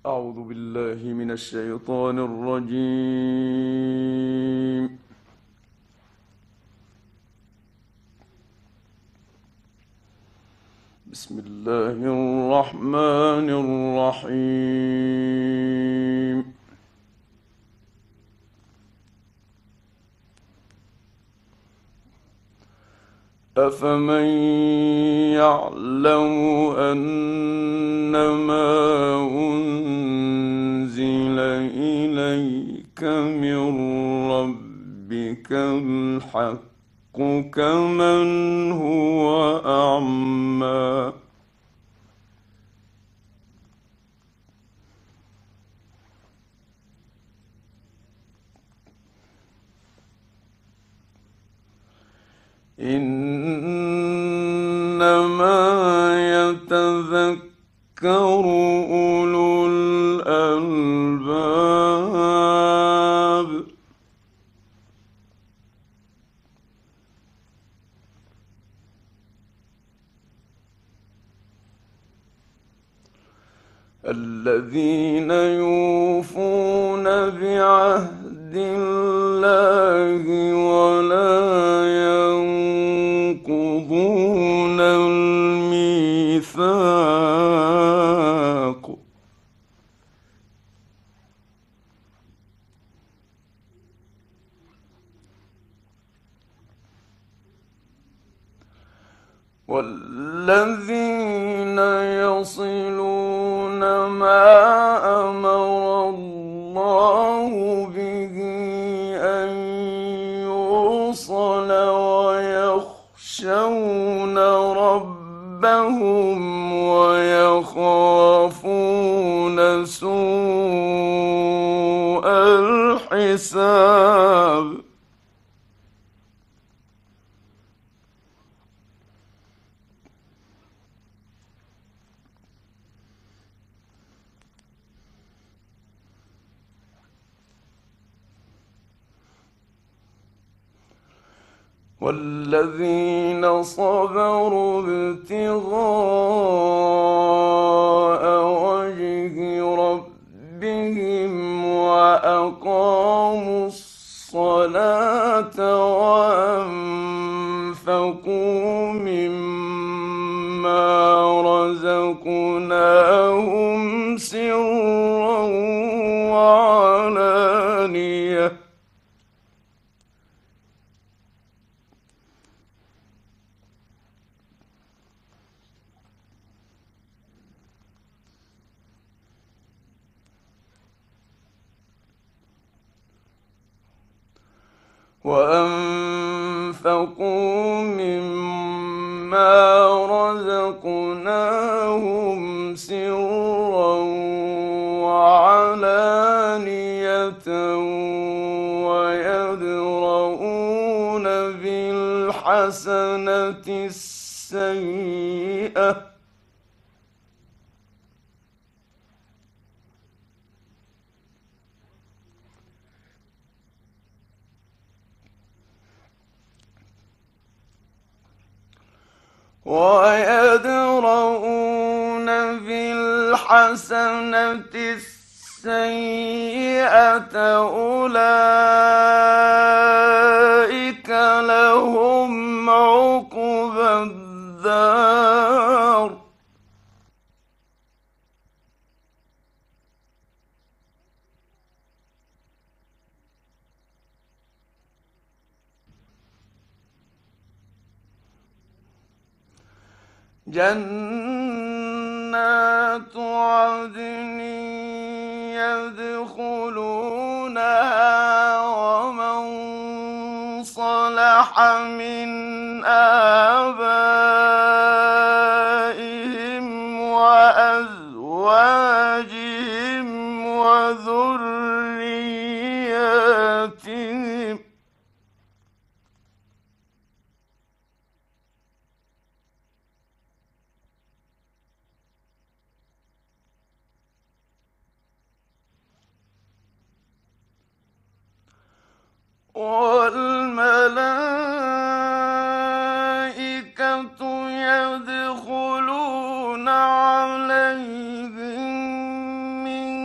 أعوذ بالله من الشيطان الرجيم. بسم الله الرحمن الرحيم. أفمن يعلم أنما أنزل إليك من ربك الحق كمن هو أعمى. إنما يتذكر أولو الألباب. الذين يوفون بعهد الله ولا ينقضون الميثاق. والذين يصلون ما أمر الله به أن يوصل ويخشون ربهم ويخافون سوء الحساب. والذين صبروا ابتغاء وجه ربهم وأقاموا الصلاة وأنفقوا مما رزقناهم سرا وعلانية. وأنفقوا مما رزقناهم سرا وعلانية ويدرؤون بالحسنة السيئة أولئك لهم عقبى الدار. جنات عدن يدخلونها ومن صلح من آبائهم وأزواجهم وذرياتهم والملائكة يدخلون عليهم من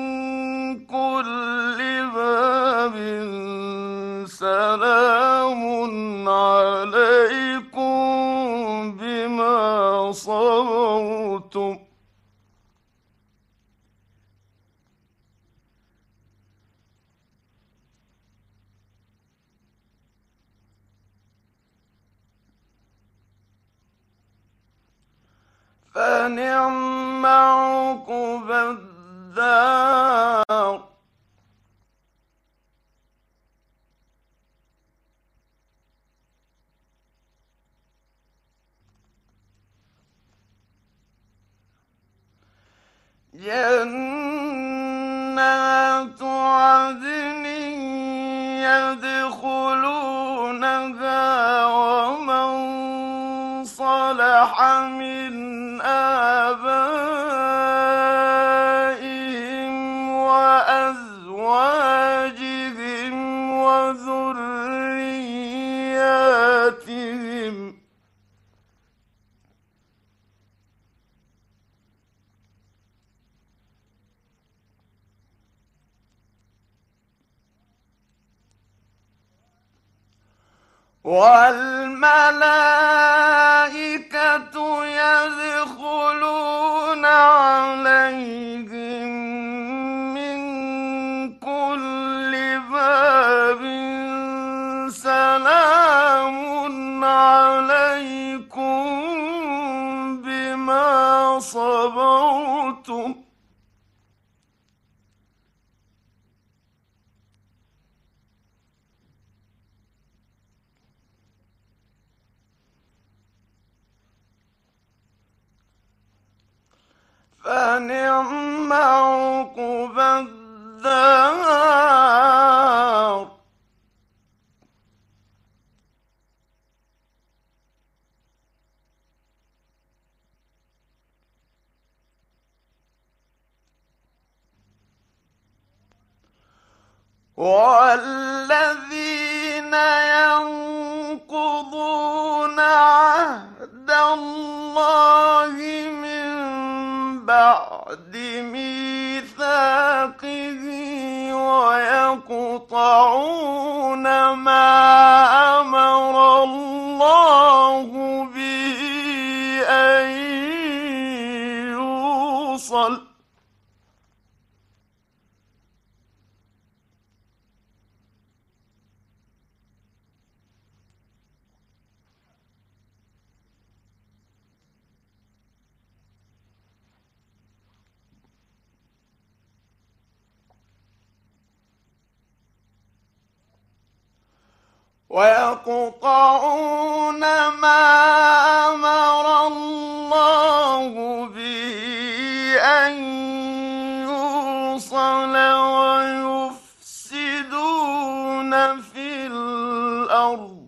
فنعم عقبى الدار. جنات عدن يدخلونها ومن صلح من آبائهم وأزواجهم وذرياتهم والملائكة يدخلون عليهم من كل باب سلام عليكم بما صبرتم فنعم عقبى الدار. والذين ينقضون عهد الله من بعد ميثاقه ويقطعون ما أمر الله به أن يوصل ويقطعون ما أمر الله به أن يوصل ويفسدون في الأرض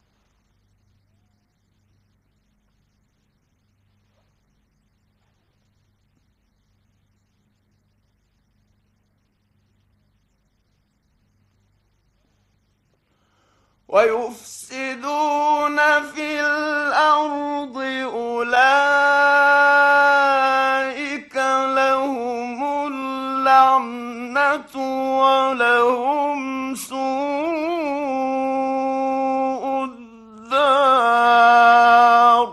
أولئك لهم اللعنة ولهم سوء الدار.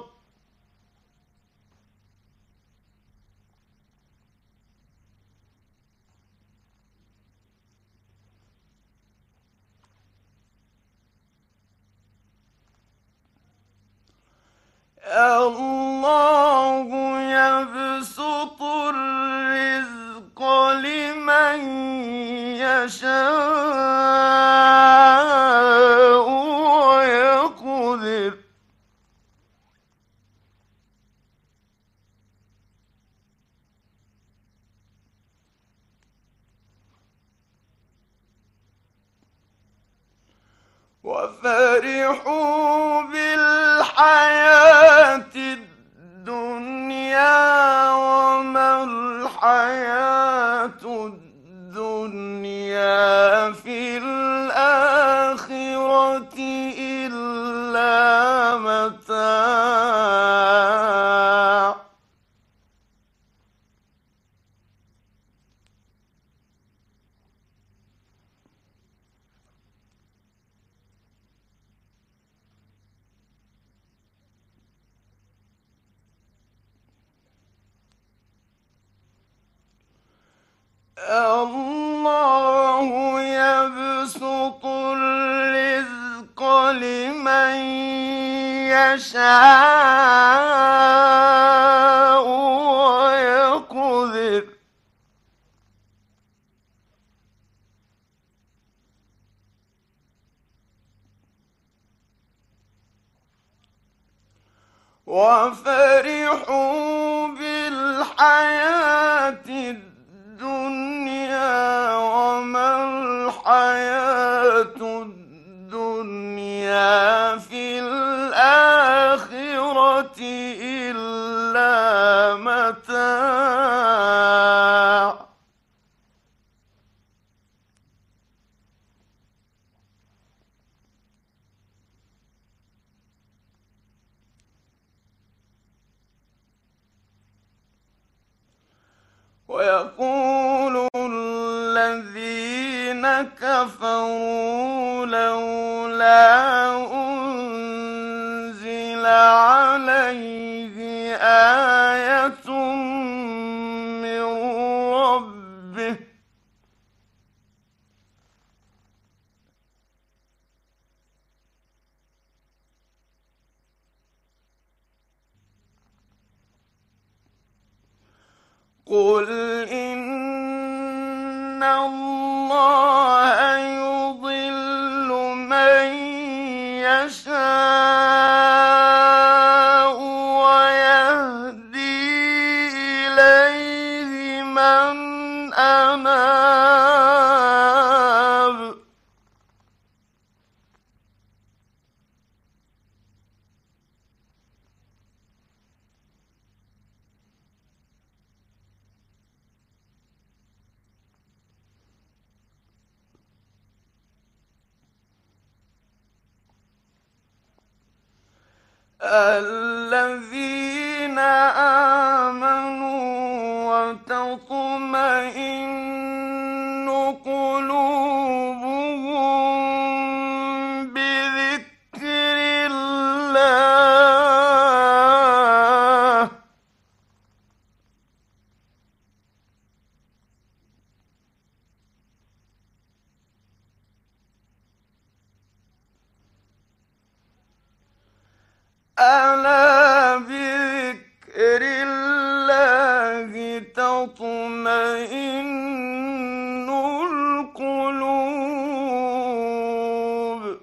الله يبسط الرزق لمن يشاء ويقدر وفرحوا بالحياة الدنيا وما الحياة الدنيا في الآخرة إلا متاع. الله يبسط الرزق لمن يشاء وفرحوا بالحياة الدنيا وما الحياة الدنيا في الآخرة إلا متاع. ويقول الذين كفروا لولا أنزل عليه آية من ربه. قل إن الله يضل من يشاء ويهدي إليه من أناب. الذين آمنوا وتطمئن قلوبهم بذكر الله. ألا بذكر الله تطمئن القلوب.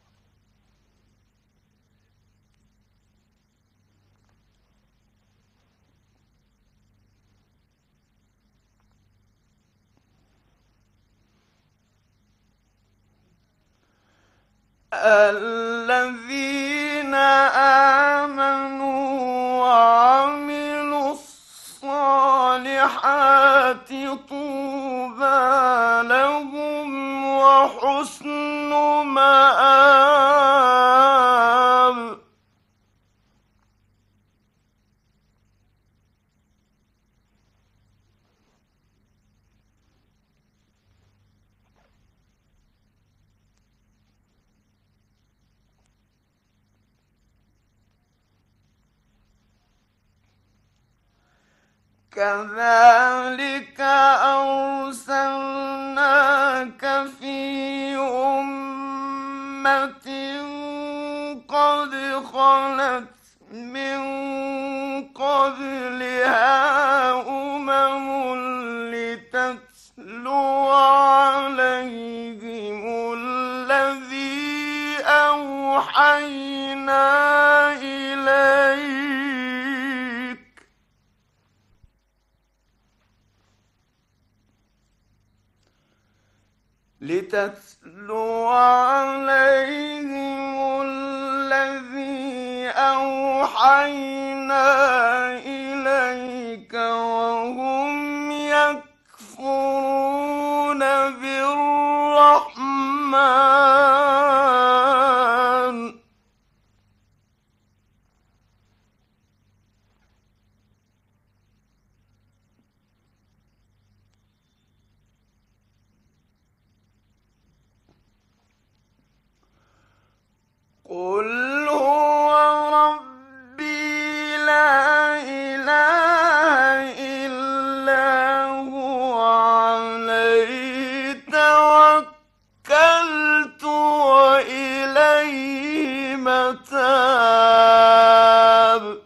الذين آمنوا وعملوا الصالحات طوبى لهم وحسن مآب. كذلك أرسلناك في أمة قد خلت من قبلها لتتلو عليهم الذي أوحينا إليك. لتتلو عليهم الذي أوحينا إليك وهم يكفرون بالرحمن. قل هو ربي لا إله إلا هو عليه توكلت وإليه متاب.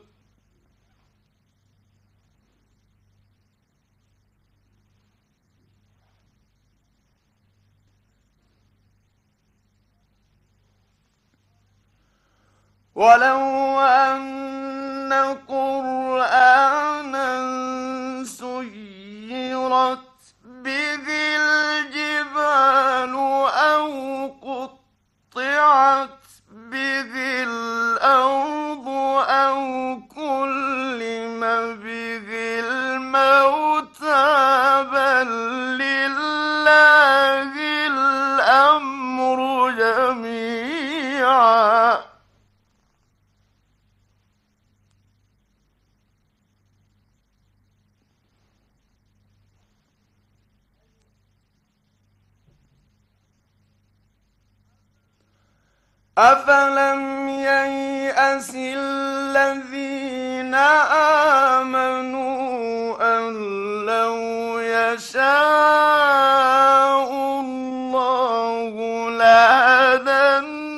ولو أن قرآنا سيرت به الجبال أو قطعت به الأرض أو كلم به الموتى بل لله الأمر جميعا أفلم ييأس الذين آمنوا أن لو يشاء الله لهدى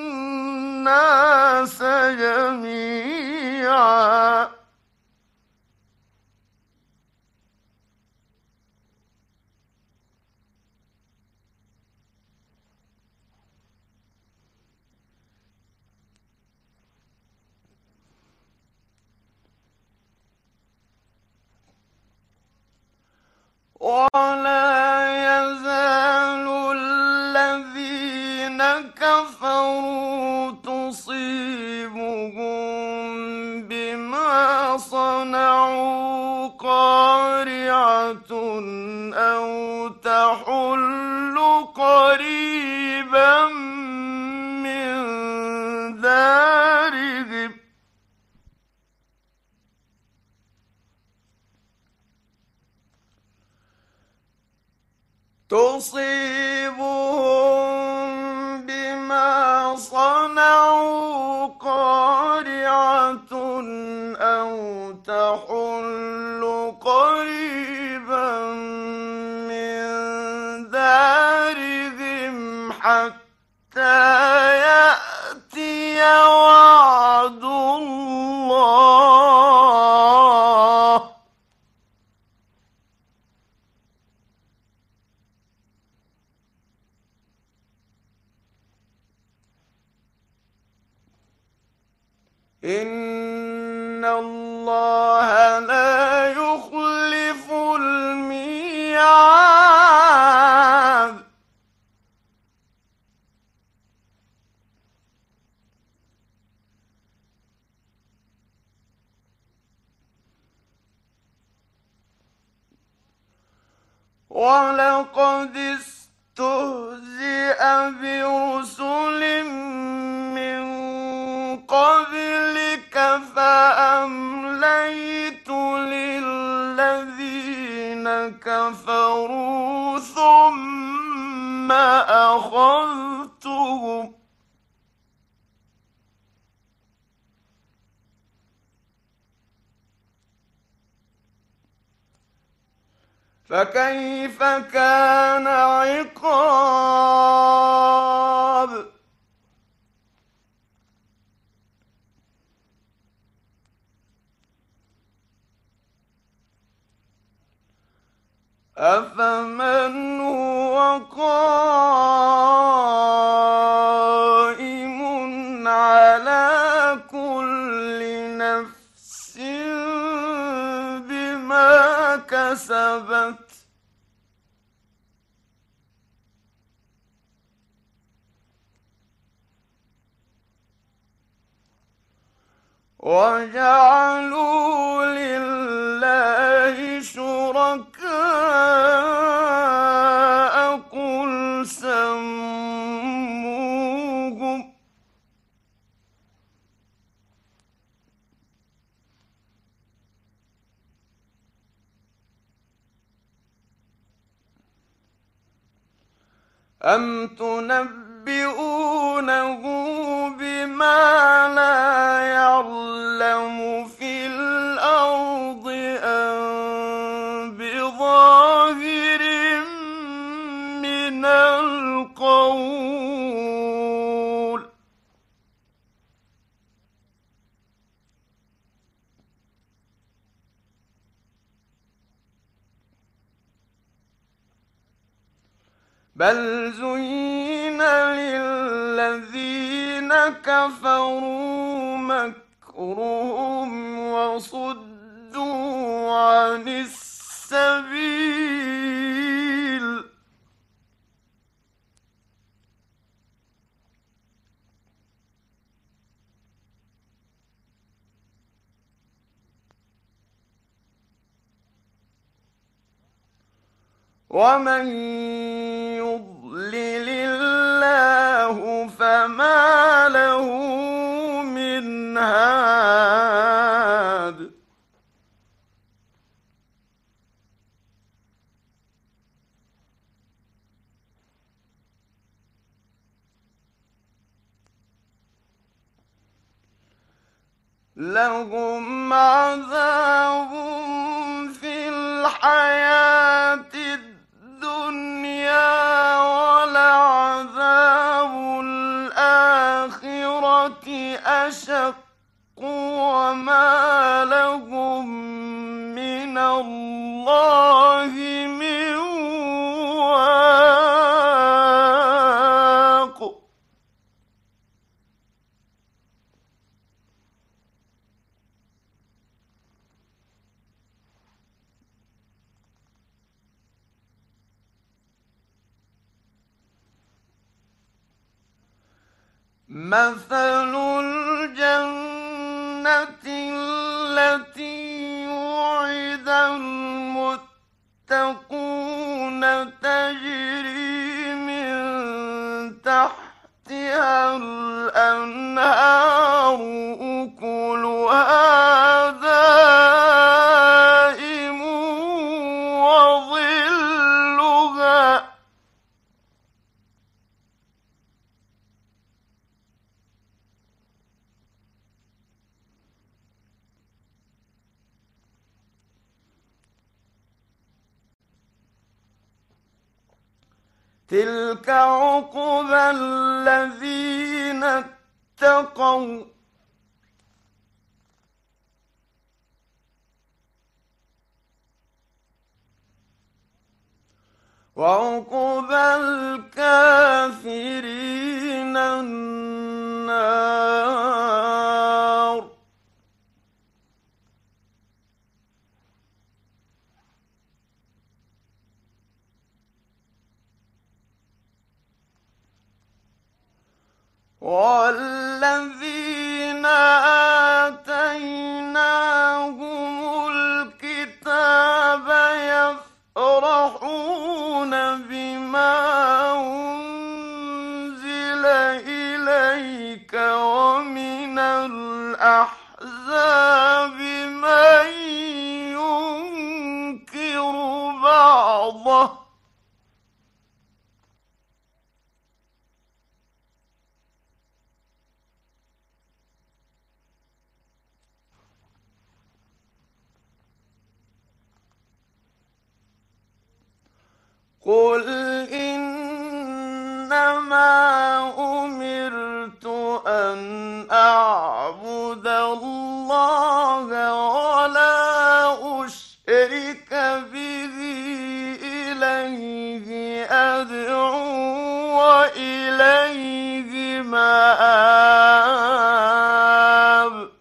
الناس جميعا ولا يزال الذين كفروا تصيبهم بما صنعوا قارعة أو تحل قريبا من دارهم تصيبهم بما صنعوا قارعة أو تحل قريبا من دارهم حتى يأتي وعد الله إن الله لا يخلف الميعاد ولقد استهزئ برسل من قبلك فأمليت للذين كفروا ثم أخذتهم فكيف كان عقاب أفمن هو قائم على كل نفس بما كسبت وجعلوا لله شركاء قل سموهم أم تنبئونه بما لا يعلم في الأرض أم بظاهر من القول بل زين للذين كفروا مكرهم ليصدوا عن السبيل ومن يضلل الله فما له من هاد لهم عذاب في الحياة الدنيا ولعذاب الآخرة أشق وما لهم من الله من واق مثل الجنة التي وعد المتقون تجري من تحتها الأنهار أكلها دائم وظلها تلك عقبى الذين اتقوا وعقبى الكافرين النار والذين آتيناهم الكتاب يفرحون بما أنزل إليك ومن الأحزاب من ينكر بعضه قل إنما أمرت أن أعبد الله ولا أشرك به إليه أدعو وإليه مآب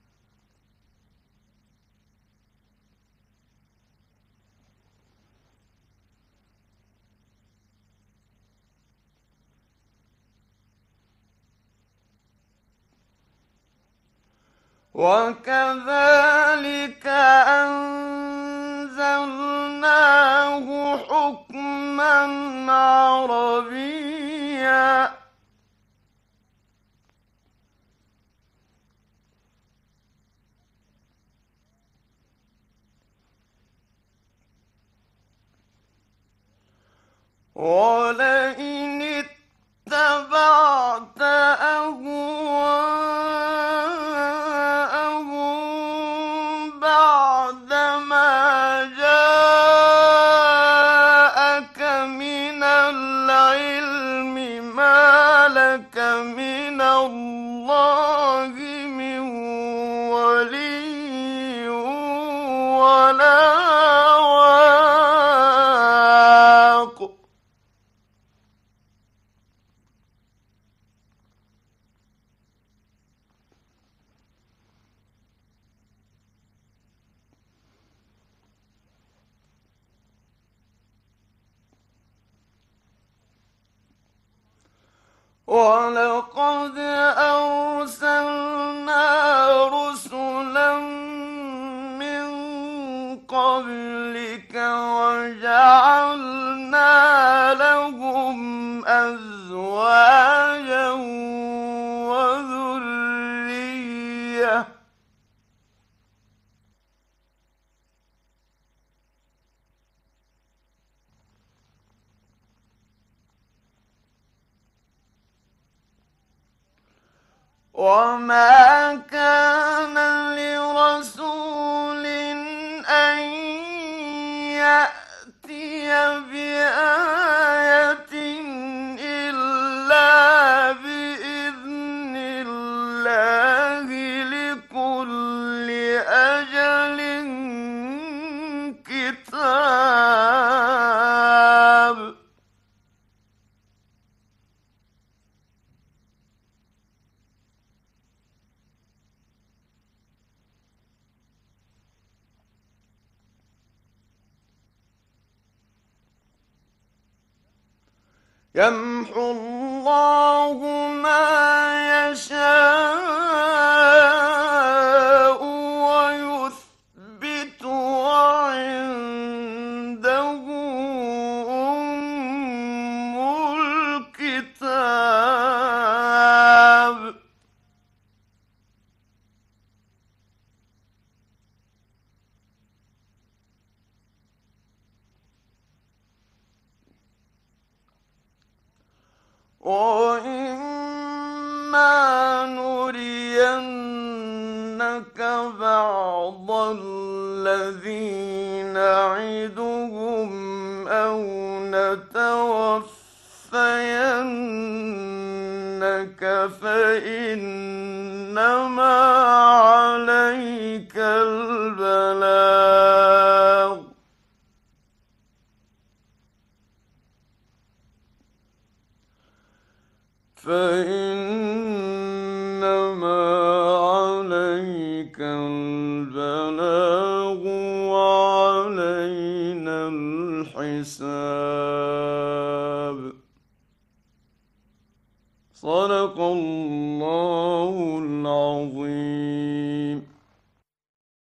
وكذلك أنزلناه حكما عربيا ولئن اتبعت أهواءهم بعدما جاءك من العلم ما لك من الله من ولي ولا واق ولقد أرسلنا رسلا من قبلك وجعلنا لهم أزواجا وذرية وما كان لرسول أن يأتي بآية إلا بإذن الله لكل أجل كتاب يمحو الله ما يشاء ويثبت وعنده أم الكتاب وإما نرينك بعض الذي نعدهم أو نتوفينك فإنما عليك البلاغ فإنما عليك البلاغ وعلينا الحساب صدق الله العظيم.